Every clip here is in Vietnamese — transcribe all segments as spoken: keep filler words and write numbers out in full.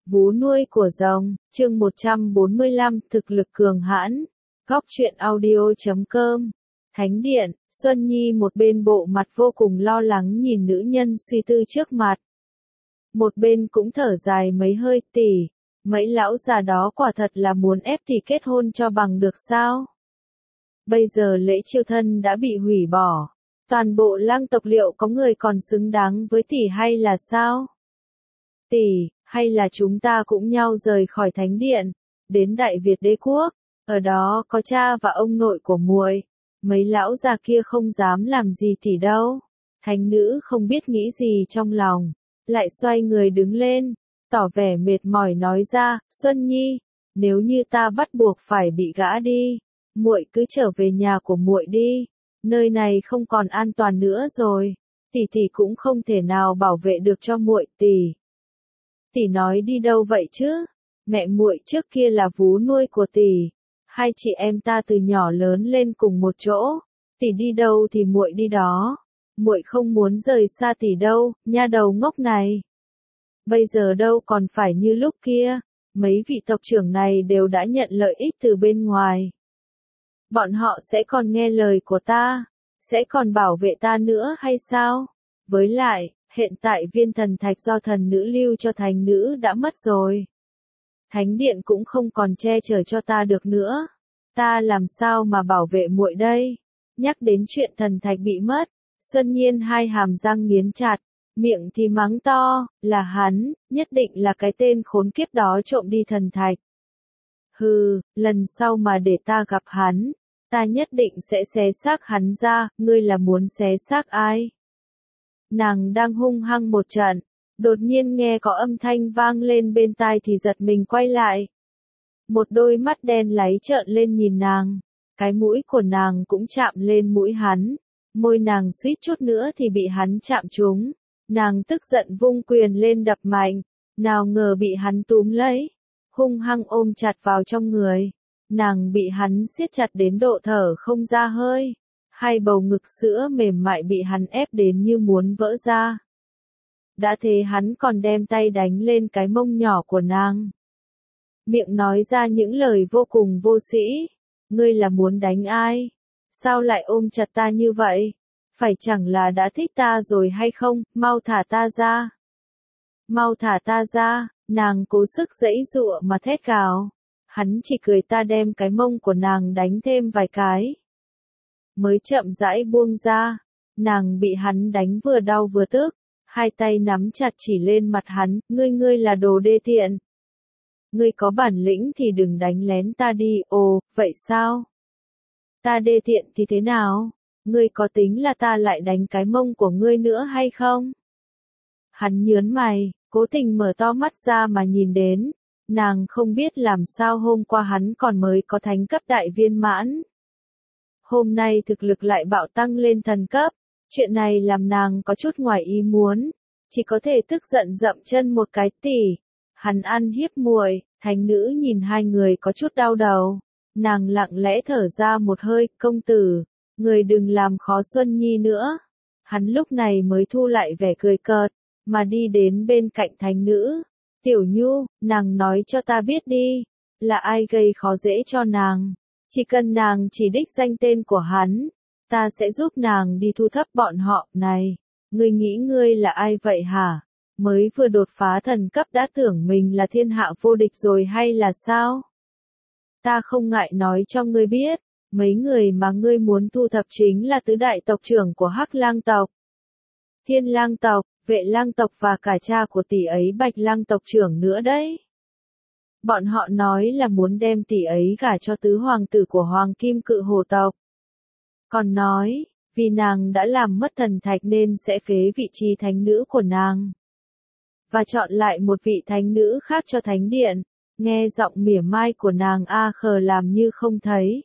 Vú nuôi của rồng, chương một trăm bốn mươi lăm, thực lực cường hãn. Góc truyện audio chấm com. Thánh điện, Xuân Nhi một bên bộ mặt vô cùng lo lắng nhìn nữ nhân suy tư trước mặt. Một bên cũng thở dài mấy hơi, tỷ, mấy lão già đó quả thật là muốn ép tỷ kết hôn cho bằng được sao? Bây giờ lễ chiêu thân đã bị hủy bỏ. Toàn bộ lang tộc liệu có người còn xứng đáng với tỷ hay là sao? Tỷ, hay là chúng ta cũng nhau rời khỏi thánh điện, đến Đại Việt đế quốc, ở đó có cha và ông nội của muội, mấy lão già kia không dám làm gì tỷ đâu. Thánh nữ không biết nghĩ gì trong lòng, lại xoay người đứng lên, tỏ vẻ mệt mỏi nói ra, Xuân Nhi, nếu như ta bắt buộc phải bị gã đi, muội cứ trở về nhà của muội đi, nơi này không còn an toàn nữa rồi, tỷ tỷ cũng không thể nào bảo vệ được cho muội. Tỷ Tỷ nói đi đâu vậy chứ? Mẹ muội trước kia là vú nuôi của tỷ, hai chị em ta từ nhỏ lớn lên cùng một chỗ, tỷ đi đâu thì muội đi đó, muội không muốn rời xa tỷ đâu, nha đầu ngốc này. Bây giờ đâu còn phải như lúc kia, mấy vị tộc trưởng này đều đã nhận lợi ích từ bên ngoài. Bọn họ sẽ còn nghe lời của ta, sẽ còn bảo vệ ta nữa hay sao? Với lại, hiện tại viên thần thạch do thần nữ lưu cho thánh nữ đã mất rồi. Thánh điện cũng không còn che chở cho ta được nữa. Ta làm sao mà bảo vệ muội đây? Nhắc đến chuyện thần thạch bị mất, Xuân Nhiên hai hàm răng nghiến chặt, miệng thì mắng to, là hắn, nhất định là cái tên khốn kiếp đó trộm đi thần thạch. Hừ, lần sau mà để ta gặp hắn, ta nhất định sẽ xé xác hắn ra, ngươi là muốn xé xác ai? Nàng đang hung hăng một trận, đột nhiên nghe có âm thanh vang lên bên tai thì giật mình quay lại. Một đôi mắt đen láy trợn lên nhìn nàng, cái mũi của nàng cũng chạm lên mũi hắn, môi nàng suýt chút nữa thì bị hắn chạm trúng. Nàng tức giận vung quyền lên đập mạnh, nào ngờ bị hắn túm lấy, hung hăng ôm chặt vào trong người. Nàng bị hắn siết chặt đến độ thở không ra hơi. Hai bầu ngực sữa mềm mại bị hắn ép đến như muốn vỡ ra. Đã thế hắn còn đem tay đánh lên cái mông nhỏ của nàng. Miệng nói ra những lời vô cùng vô sĩ. Ngươi là muốn đánh ai? Sao lại ôm chặt ta như vậy? Phải chẳng là đã thích ta rồi hay không? Mau thả ta ra. Mau thả ta ra, nàng cố sức giãy giụa mà thét gào. Hắn chỉ cười ta đem cái mông của nàng đánh thêm vài cái. Mới chậm rãi buông ra, nàng bị hắn đánh vừa đau vừa tức, hai tay nắm chặt chỉ lên mặt hắn, ngươi ngươi là đồ đê tiện. Ngươi có bản lĩnh thì đừng đánh lén ta đi, ồ, vậy sao? Ta đê tiện thì thế nào? Ngươi có tính là ta lại đánh cái mông của ngươi nữa hay không? Hắn nhớn mày, cố tình mở to mắt ra mà nhìn đến, nàng không biết làm sao hôm qua hắn còn mới có thánh cấp đại viên mãn. Hôm nay thực lực lại bạo tăng lên thần cấp, chuyện này làm nàng có chút ngoài ý muốn, chỉ có thể tức giận dậm chân một cái. Tỷ, hắn ăn hiếp muội. Thánh nữ nhìn hai người có chút đau đầu, nàng lặng lẽ thở ra một hơi, công tử, người đừng làm khó Xuân Nhi nữa. Hắn lúc này mới thu lại vẻ cười cợt, mà đi đến bên cạnh thánh nữ. Tiểu Nhu, nàng nói cho ta biết đi, là ai gây khó dễ cho nàng. Chỉ cần nàng chỉ đích danh tên của hắn, ta sẽ giúp nàng đi thu thập bọn họ. Này, ngươi nghĩ ngươi là ai vậy hả? Mới vừa đột phá thần cấp đã tưởng mình là thiên hạ vô địch rồi hay là sao? Ta không ngại nói cho ngươi biết, mấy người mà ngươi muốn thu thập chính là tứ đại tộc trưởng của Hắc Lang tộc, Thiên Lang tộc, Vệ Lang tộc và cả cha của tỷ ấy Bạch Lang tộc trưởng nữa đấy. Bọn họ nói là muốn đem tỷ ấy gả cho tứ hoàng tử của Hoàng Kim Cự Hổ tộc. Còn nói, vì nàng đã làm mất thần thạch nên sẽ phế vị trí thánh nữ của nàng. Và chọn lại một vị thánh nữ khác cho thánh điện. Nghe giọng mỉa mai của nàng a khờ làm như không thấy.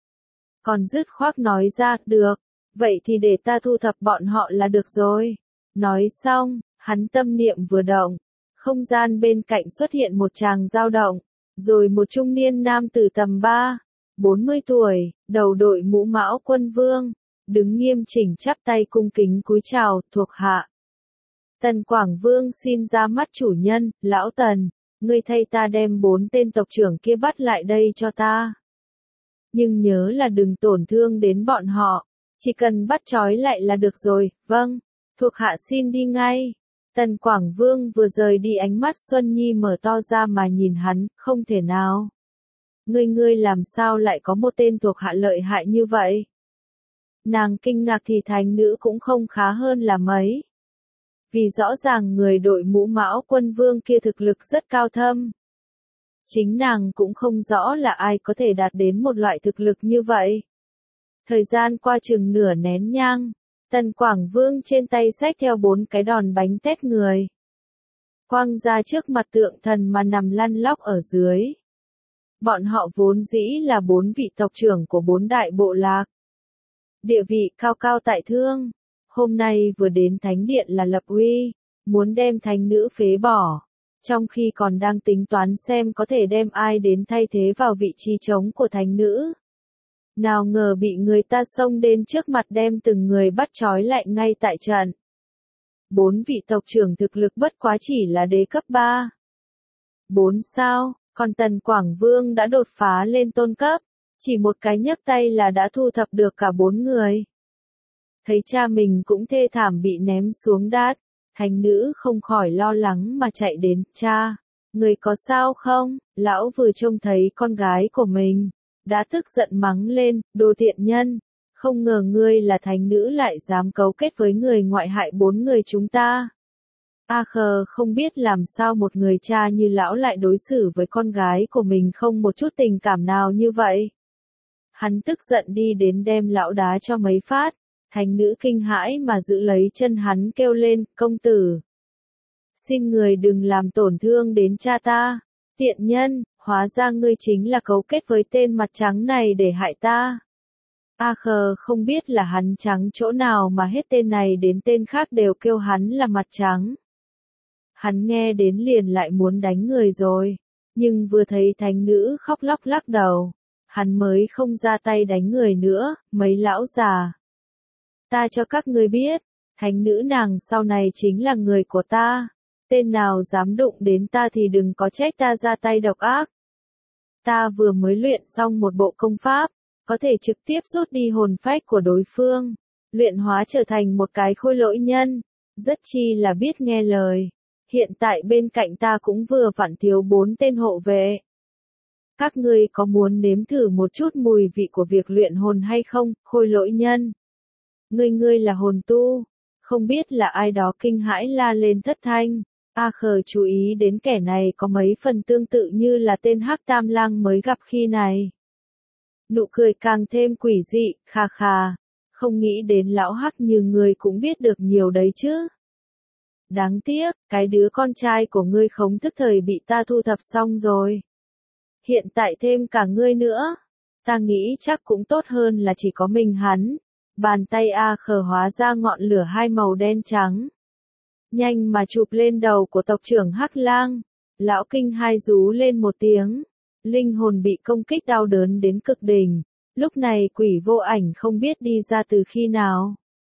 Còn dứt khoát nói ra, được, vậy thì để ta thu thập bọn họ là được rồi. Nói xong, hắn tâm niệm vừa động. Không gian bên cạnh xuất hiện một tràng dao động, rồi một trung niên nam tử tầm ba, bốn mươi tuổi, đầu đội mũ mão quân vương, đứng nghiêm chỉnh chắp tay cung kính cúi chào, thuộc hạ. Tần Quảng Vương xin ra mắt chủ nhân, lão Tần. ngươi thay ta đem bốn tên tộc trưởng kia bắt lại đây cho ta. Nhưng nhớ là đừng tổn thương đến bọn họ, chỉ cần bắt trói lại là được rồi, vâng, thuộc hạ xin đi ngay. Tần Quảng Vương vừa rời đi ánh mắt Xuân Nhi mở to ra mà nhìn hắn, không thể nào. Ngươi ngươi làm sao lại có một tên thuộc hạ lợi hại như vậy? Nàng kinh ngạc thì thánh nữ cũng không khá hơn là mấy. Vì rõ ràng người đội mũ Mão Quân Vương kia thực lực rất cao thâm. Chính nàng cũng không rõ là ai có thể đạt đến một loại thực lực như vậy. Thời gian qua chừng nửa nén nhang, Tần Quảng Vương trên tay xách theo bốn cái đòn bánh tét người. Quăng ra trước mặt tượng thần mà nằm lăn lóc ở dưới. Bọn họ vốn dĩ là bốn vị tộc trưởng của bốn đại bộ lạc. Địa vị cao cao tại thương. Hôm nay vừa đến thánh điện là lập uy, muốn đem thánh nữ phế bỏ. Trong khi còn đang tính toán xem có thể đem ai đến thay thế vào vị trí trống của thánh nữ. Nào ngờ bị người ta xông đến trước mặt đem từng người bắt trói lại ngay tại trận. Bốn vị tộc trưởng thực lực bất quá chỉ là đế cấp ba. Bốn sao, còn Tần Quảng Vương đã đột phá lên tôn cấp. Chỉ một cái nhấc tay là đã thu thập được cả bốn người. Thấy cha mình cũng thê thảm bị ném xuống đát, thánh nữ không khỏi lo lắng mà chạy đến, cha, người có sao không? Lão vừa trông thấy con gái của mình, đã tức giận mắng lên, đồ tiện nhân, không ngờ ngươi là thánh nữ lại dám cấu kết với người ngoại hại bốn người chúng ta. A khờ không biết làm sao một người cha như lão lại đối xử với con gái của mình không một chút tình cảm nào như vậy. Hắn tức giận đi đến đem lão đá cho mấy phát, thánh nữ kinh hãi mà giữ lấy chân hắn kêu lên, công tử. Xin người đừng làm tổn thương đến cha ta, tiện nhân, hóa ra ngươi chính là cấu kết với tên mặt trắng này để hại ta. A khờ không biết là hắn trắng chỗ nào mà hết tên này đến tên khác đều kêu hắn là mặt trắng. Hắn nghe đến liền lại muốn đánh người rồi, nhưng vừa thấy thánh nữ khóc lóc lắc đầu, hắn mới không ra tay đánh người nữa, mấy lão già. Ta cho các ngươi biết, thánh nữ nàng sau này chính là người của ta, tên nào dám đụng đến ta thì đừng có trách ta ra tay độc ác. Ta vừa mới luyện xong một bộ công pháp, có thể trực tiếp rút đi hồn phách của đối phương, luyện hóa trở thành một cái khôi lỗi nhân, rất chi là biết nghe lời. Hiện tại bên cạnh ta cũng vừa vặn thiếu bốn tên hộ vệ. Các ngươi có muốn nếm thử một chút mùi vị của việc luyện hồn hay không, khôi lỗi nhân? Ngươi ngươi là hồn tu, không biết là ai đó kinh hãi la lên thất thanh. A khờ chú ý đến kẻ này có mấy phần tương tự như là tên Hắc Tam Lang mới gặp khi này. Nụ cười càng thêm quỷ dị, kha kha, không nghĩ đến lão Hắc như ngươi cũng biết được nhiều đấy chứ. Đáng tiếc, cái đứa con trai của ngươi khống thức thời bị ta thu thập xong rồi. Hiện tại thêm cả ngươi nữa, ta nghĩ chắc cũng tốt hơn là chỉ có mình hắn. Bàn tay A khờ hóa ra ngọn lửa hai màu đen trắng. Nhanh mà chụp lên đầu của tộc trưởng Hắc Lang. Lão kinh hai rú lên một tiếng. Linh hồn bị công kích đau đớn đến cực đỉnh. Lúc này quỷ vô ảnh không biết đi ra từ khi nào.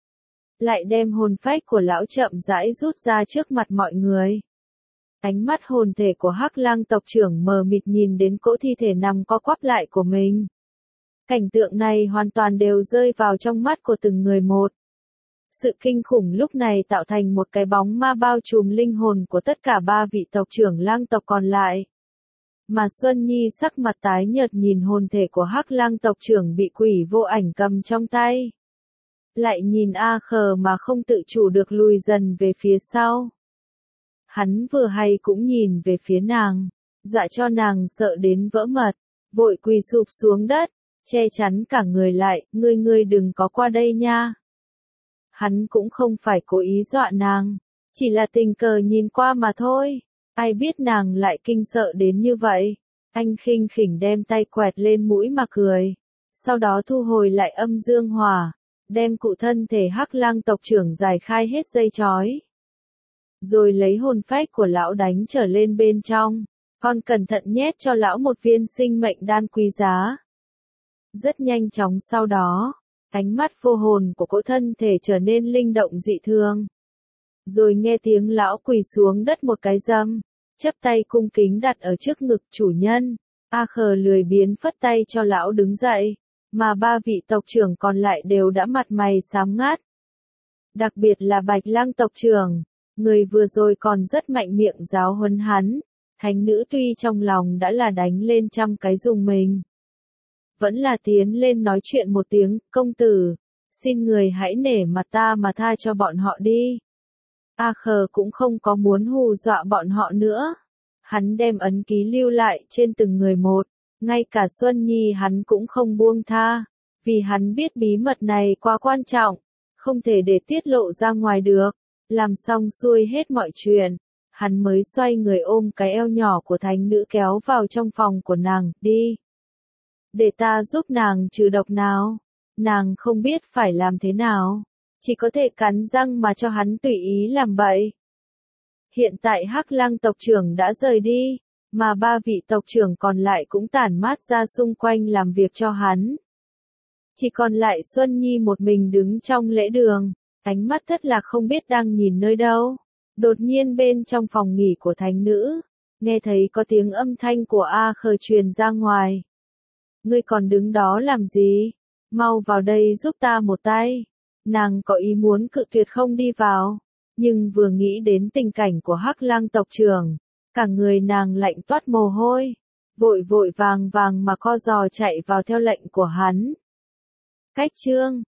Lại đem hồn phách của lão chậm rãi rút ra trước mặt mọi người. Ánh mắt hồn thể của Hắc Lang tộc trưởng mờ mịt nhìn đến cỗ thi thể nằm co quắp lại của mình. Cảnh tượng này hoàn toàn đều rơi vào trong mắt của từng người một. Sự kinh khủng lúc này tạo thành một cái bóng ma bao trùm linh hồn của tất cả ba vị tộc trưởng Lang tộc còn lại. Mà Xuân Nhi sắc mặt tái nhợt nhìn hồn thể của Hắc Lang tộc trưởng bị quỷ vô ảnh cầm trong tay. Lại nhìn A khờ mà không tự chủ được lùi dần về phía sau. Hắn vừa hay cũng nhìn về phía nàng, dọa cho nàng sợ đến vỡ mật, vội quỳ sụp xuống đất, che chắn cả người lại, ngươi ngươi đừng có qua đây nha. Hắn cũng không phải cố ý dọa nàng, chỉ là tình cờ nhìn qua mà thôi, ai biết nàng lại kinh sợ đến như vậy. Anh khinh khỉnh đem tay quẹt lên mũi mà cười, sau đó thu hồi lại âm dương hỏa, đem cụ thân thể Hắc Lang tộc trưởng giải khai hết dây chói. Rồi lấy hồn phách của lão đánh trở lên bên trong, còn cẩn thận nhét cho lão một viên sinh mệnh đan quý giá. Rất nhanh chóng sau đó, ánh mắt vô hồn của cỗ thân thể trở nên linh động dị thường. Rồi nghe tiếng lão quỳ xuống đất một cái dâm, chấp tay cung kính đặt ở trước ngực chủ nhân. A Khờ lười biếng phất tay cho lão đứng dậy, mà ba vị tộc trưởng còn lại đều đã mặt mày xám ngắt. Đặc biệt là Bạch Lăng tộc trưởng, người vừa rồi còn rất mạnh miệng giáo huấn hắn. Thánh nữ tuy trong lòng đã là đánh lên trăm cái dùng mình, vẫn là tiến lên nói chuyện một tiếng, công tử, xin người hãy nể mặt ta mà tha cho bọn họ đi. A Khờ cũng không có muốn hù dọa bọn họ nữa. Hắn đem ấn ký lưu lại trên từng người một, ngay cả Xuân Nhi hắn cũng không buông tha, vì hắn biết bí mật này quá quan trọng, không thể để tiết lộ ra ngoài được. Làm xong xuôi hết mọi chuyện, hắn mới xoay người ôm cái eo nhỏ của thánh nữ kéo vào trong phòng của nàng, đi. Để ta giúp nàng trừ độc nào. Nàng không biết phải làm thế nào, chỉ có thể cắn răng mà cho hắn tùy ý làm bậy. Hiện tại Hắc Lăng tộc trưởng đã rời đi, mà ba vị tộc trưởng còn lại cũng tản mát ra xung quanh làm việc cho hắn. Chỉ còn lại Xuân Nhi một mình đứng trong lễ đường, ánh mắt thất lạc không biết đang nhìn nơi đâu. Đột nhiên bên trong phòng nghỉ của thánh nữ, nghe thấy có tiếng âm thanh của A Khờ truyền ra ngoài. Ngươi còn đứng đó làm gì? Mau vào đây giúp ta một tay. Nàng có ý muốn cự tuyệt không đi vào, nhưng vừa nghĩ đến tình cảnh của Hắc Lăng tộc trưởng, cả người nàng lạnh toát mồ hôi, vội vội vàng vàng mà co giò chạy vào theo lệnh của hắn. Cách chương